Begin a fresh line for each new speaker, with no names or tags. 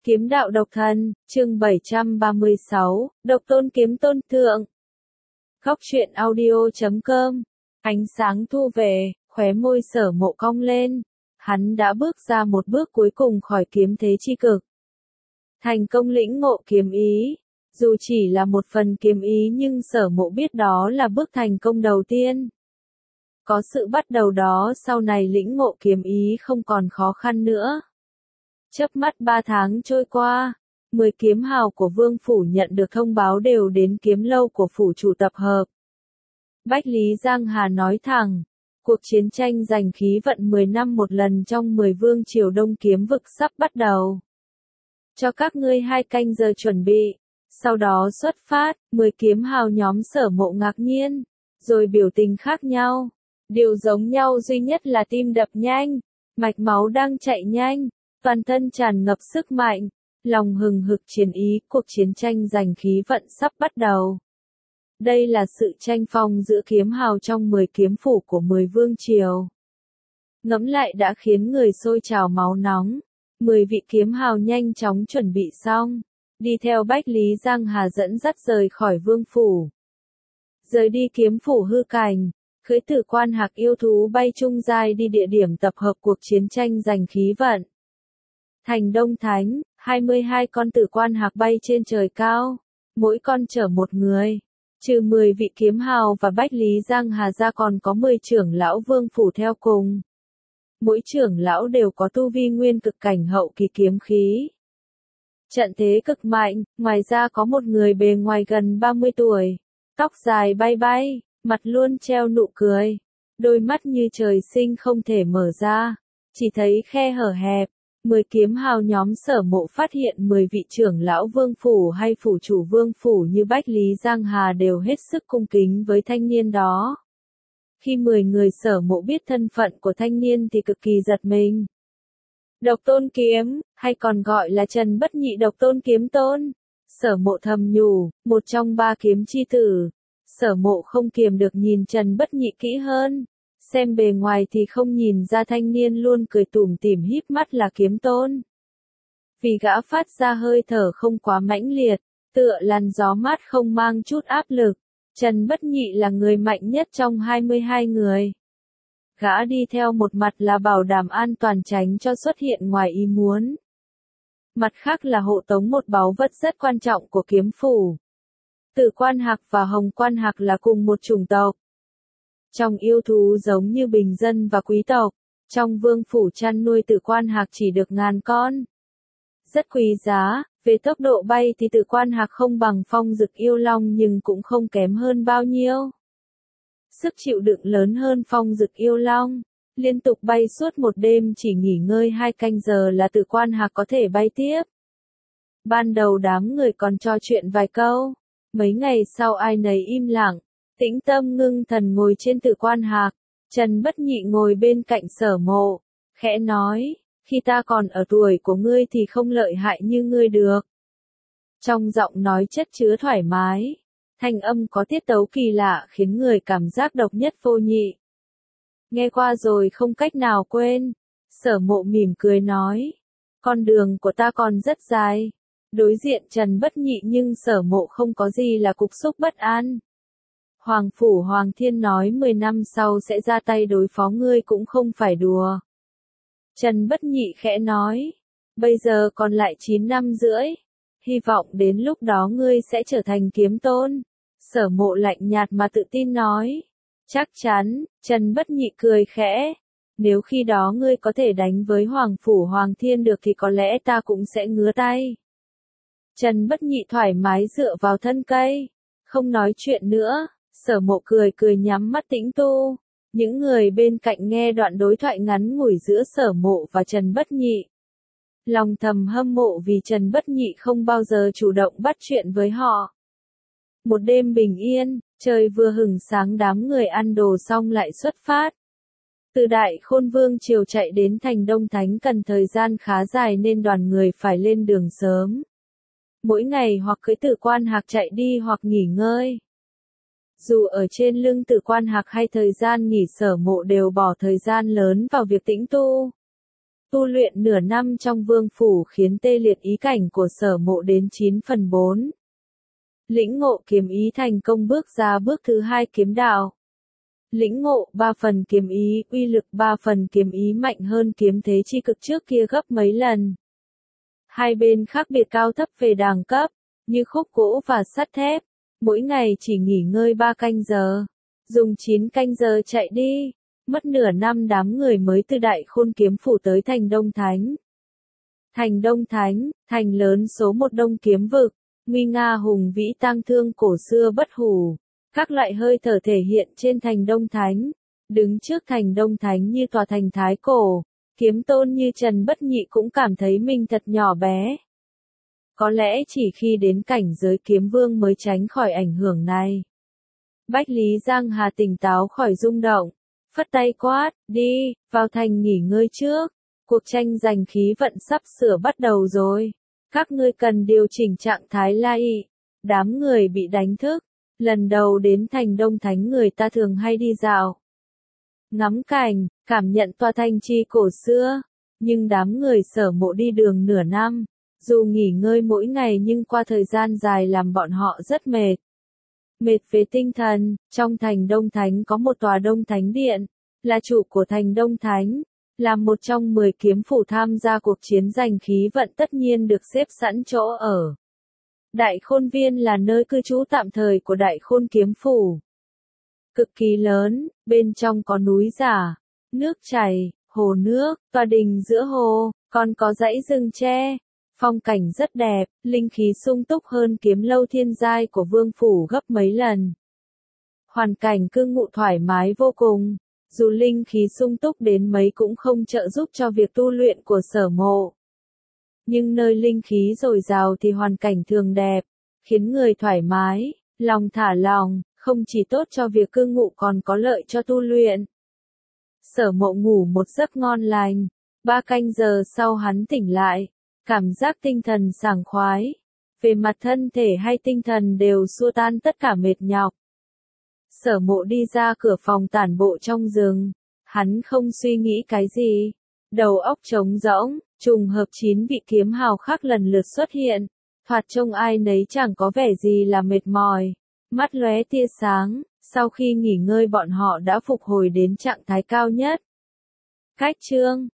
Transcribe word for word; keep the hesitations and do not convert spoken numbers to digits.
Kiếm đạo độc thân, chương bảy trăm ba mươi sáu, độc tôn kiếm tôn thượng. Góc truyện audio chấm com. Ánh sáng thu về, khóe môi Sở Mộ cong lên. Hắn đã bước ra một bước cuối cùng khỏi kiếm thế chi cực. Thành công lĩnh ngộ kiếm ý. Dù chỉ là một phần kiếm ý nhưng Sở Mộ biết đó là bước thành công đầu tiên. Có sự bắt đầu đó sau này lĩnh ngộ kiếm ý không còn khó khăn nữa. Chớp mắt ba tháng trôi qua, mười kiếm hào của Vương Phủ nhận được thông báo đều đến kiếm lâu của Phủ chủ tập hợp. Bách Lý Giang Hà nói thẳng, cuộc chiến tranh giành khí vận mười năm một lần trong mười vương triều Đông Kiếm vực sắp bắt đầu. Cho các ngươi hai canh giờ chuẩn bị, sau đó xuất phát, mười kiếm hào nhóm Sở Mộ ngạc nhiên, rồi biểu tình khác nhau. Điều giống nhau duy nhất là tim đập nhanh, mạch máu đang chạy nhanh. Toàn thân tràn ngập sức mạnh, lòng hừng hực chiến ý, cuộc chiến tranh giành khí vận sắp bắt đầu. Đây là sự tranh phong giữa kiếm hào trong mười kiếm phủ của mười vương triều. Ngẫm lại đã khiến người sôi trào máu nóng. mười vị kiếm hào nhanh chóng chuẩn bị xong, đi theo Bách Lý Giang Hà dẫn dắt rời khỏi vương phủ. Rời đi kiếm phủ hư cảnh, cưỡi Tử Quan Hạc yêu thú bay trung giai đi địa điểm tập hợp cuộc chiến tranh giành khí vận. Thành Đông Thánh, hai mươi hai con Tử Quan Hạc bay trên trời cao, mỗi con chở một người. Trừ mười vị kiếm hào và Bách Lý Giang Hà ra còn có mười trưởng lão vương phủ theo cùng. Mỗi trưởng lão đều có tu vi nguyên cực cảnh hậu kỳ kiếm khí. Trận thế cực mạnh, ngoài ra có một người bề ngoài gần ba mươi tuổi, tóc dài bay bay, mặt luôn treo nụ cười, đôi mắt như trời sinh không thể mở ra, chỉ thấy khe hở hẹp. Mười kiếm hào nhóm Sở Mộ phát hiện mười vị trưởng lão vương phủ hay phủ chủ vương phủ như Bách Lý Giang Hà đều hết sức cung kính với thanh niên đó. Khi mười người Sở Mộ biết thân phận của thanh niên thì cực kỳ giật mình. Độc tôn kiếm, hay còn gọi là Trần Bất Nhị độc tôn kiếm tôn. Sở Mộ thầm nhủ, một trong ba kiếm chi tử. Sở Mộ không kiềm được nhìn Trần Bất Nhị kỹ hơn. Xem bề ngoài thì không nhìn ra thanh niên luôn cười tủm tỉm híp mắt là kiếm tôn. Vì gã phát ra hơi thở không quá mãnh liệt, tựa làn gió mát không mang chút áp lực. Trần Bất Nhị là người mạnh nhất trong hai mươi hai người. Gã đi theo một mặt là bảo đảm an toàn tránh cho xuất hiện ngoài ý muốn. Mặt khác là hộ tống một báu vật rất quan trọng của kiếm phủ. Tử Quan Hạc và Hồng Quan Hạc là cùng một chủng tộc. Trong yêu thú giống như bình dân và quý tộc, trong vương phủ chăn nuôi Tử Quan Hạc chỉ được ngàn con. Rất quý giá, về tốc độ bay thì Tử Quan Hạc không bằng Phong Dực Yêu Long nhưng cũng không kém hơn bao nhiêu. Sức chịu đựng lớn hơn Phong Dực Yêu Long, liên tục bay suốt một đêm chỉ nghỉ ngơi hai canh giờ là Tử Quan Hạc có thể bay tiếp. Ban đầu đám người còn trò chuyện vài câu, mấy ngày sau ai nấy im lặng. Tĩnh tâm ngưng thần ngồi trên Tử Quan Hạc, Trần Bất Nhị ngồi bên cạnh Sở Mộ, khẽ nói, khi ta còn ở tuổi của ngươi thì không lợi hại như ngươi được. Trong giọng nói chất chứa thoải mái, thanh âm có tiết tấu kỳ lạ khiến người cảm giác độc nhất vô nhị. Nghe qua rồi không cách nào quên, Sở Mộ mỉm cười nói, con đường của ta còn rất dài. Đối diện Trần Bất Nhị nhưng Sở Mộ không có gì là cục xúc bất an. Hoàng Phủ Hoàng Thiên nói mười năm sau sẽ ra tay đối phó ngươi cũng không phải đùa. Trần Bất Nhị khẽ nói, bây giờ còn lại chín năm rưỡi, hy vọng đến lúc đó ngươi sẽ trở thành kiếm tôn. Sở Mộ lạnh nhạt mà tự tin nói, chắc chắn. Trần Bất Nhị cười khẽ, nếu khi đó ngươi có thể đánh với Hoàng Phủ Hoàng Thiên được thì có lẽ ta cũng sẽ ngứa tay. Trần Bất Nhị thoải mái dựa vào thân cây, không nói chuyện nữa. Sở Mộ cười cười nhắm mắt tĩnh tu. Những người bên cạnh nghe đoạn đối thoại ngắn ngủi giữa Sở Mộ và Trần Bất Nhị. Lòng thầm hâm mộ vì Trần Bất Nhị không bao giờ chủ động bắt chuyện với họ. Một đêm bình yên, trời vừa hửng sáng đám người ăn đồ xong lại xuất phát. Từ Đại Khôn Vương triều chạy đến thành Đông Thánh cần thời gian khá dài nên đoàn người phải lên đường sớm. Mỗi ngày hoặc cưỡi Tử Quan Hạc chạy đi hoặc nghỉ ngơi. Dù ở trên lưng Tử Quan Hạc hay thời gian nghỉ Sở Mộ đều bỏ thời gian lớn vào việc tĩnh tu. tu luyện nửa năm trong vương phủ khiến tê liệt ý cảnh của Sở Mộ đến chín phần bốn. Lĩnh ngộ kiếm ý thành công bước ra bước thứ hai kiếm đạo. Lĩnh ngộ ba phần kiếm ý, uy lực ba phần kiếm ý mạnh hơn kiếm thế chi cực trước kia gấp mấy lần. Hai bên khác biệt cao thấp về đẳng cấp, như khúc gỗ và sắt thép, mỗi ngày chỉ nghỉ ngơi ba canh giờ, dùng chín canh giờ chạy đi, mất nửa năm đám người mới từ Đại Khôn kiếm phủ tới thành Đông Thánh. Thành Đông Thánh, thành lớn số một Đông Kiếm vực, nguy nga hùng vĩ tang thương cổ xưa bất hủ, các loại hơi thở thể hiện trên thành Đông Thánh, đứng trước thành Đông Thánh như tòa thành thái cổ, kiếm tôn như Trần Bất Nhị cũng cảm thấy mình thật nhỏ bé. Có lẽ chỉ khi đến cảnh giới kiếm vương mới tránh khỏi ảnh hưởng này. Bách Lý Giang Hà tỉnh táo khỏi rung động, phất tay quát, đi, vào thành nghỉ ngơi trước, cuộc tranh giành khí vận sắp sửa bắt đầu rồi, các ngươi cần điều chỉnh trạng thái lai. Đám người bị đánh thức, lần đầu đến thành Đông Thánh người ta thường hay đi dạo, ngắm cảnh, cảm nhận tòa thành trì cổ xưa, nhưng đám người Sở Mộ đi đường nửa năm, dù nghỉ ngơi mỗi ngày nhưng qua thời gian dài làm bọn họ rất mệt. Mệt về tinh thần, trong thành Đông Thánh có một tòa Đông Thánh Điện, là chủ của thành Đông Thánh, là một trong mười kiếm phủ tham gia cuộc chiến giành khí vận tất nhiên được xếp sẵn chỗ ở. Đại Khôn Viên là nơi cư trú tạm thời của Đại Khôn kiếm phủ. Cực kỳ lớn, bên trong có núi giả, nước chảy, hồ nước, tòa đình giữa hồ, còn có dãy rừng tre. Phong cảnh rất đẹp, linh khí sung túc hơn kiếm lâu thiên giai của vương phủ gấp mấy lần. Hoàn cảnh cư ngụ thoải mái vô cùng, dù linh khí sung túc đến mấy cũng không trợ giúp cho việc tu luyện của Sở Mộ. Nhưng nơi linh khí dồi dào thì hoàn cảnh thường đẹp, khiến người thoải mái, lòng thả lòng, không chỉ tốt cho việc cư ngụ còn có lợi cho tu luyện. Sở Mộ ngủ một giấc ngon lành, ba canh giờ sau hắn tỉnh lại. Cảm giác tinh thần sảng khoái, về mặt thân thể hay tinh thần đều xua tan tất cả mệt nhọc. Sở Mộ đi ra cửa phòng tản bộ trong rừng, hắn không suy nghĩ cái gì, đầu óc trống rỗng, trùng hợp chín vị kiếm hào khác lần lượt xuất hiện, thoạt trông ai nấy chẳng có vẻ gì là mệt mỏi, mắt lóe tia sáng, sau khi nghỉ ngơi bọn họ đã phục hồi đến trạng thái cao nhất. Cách chương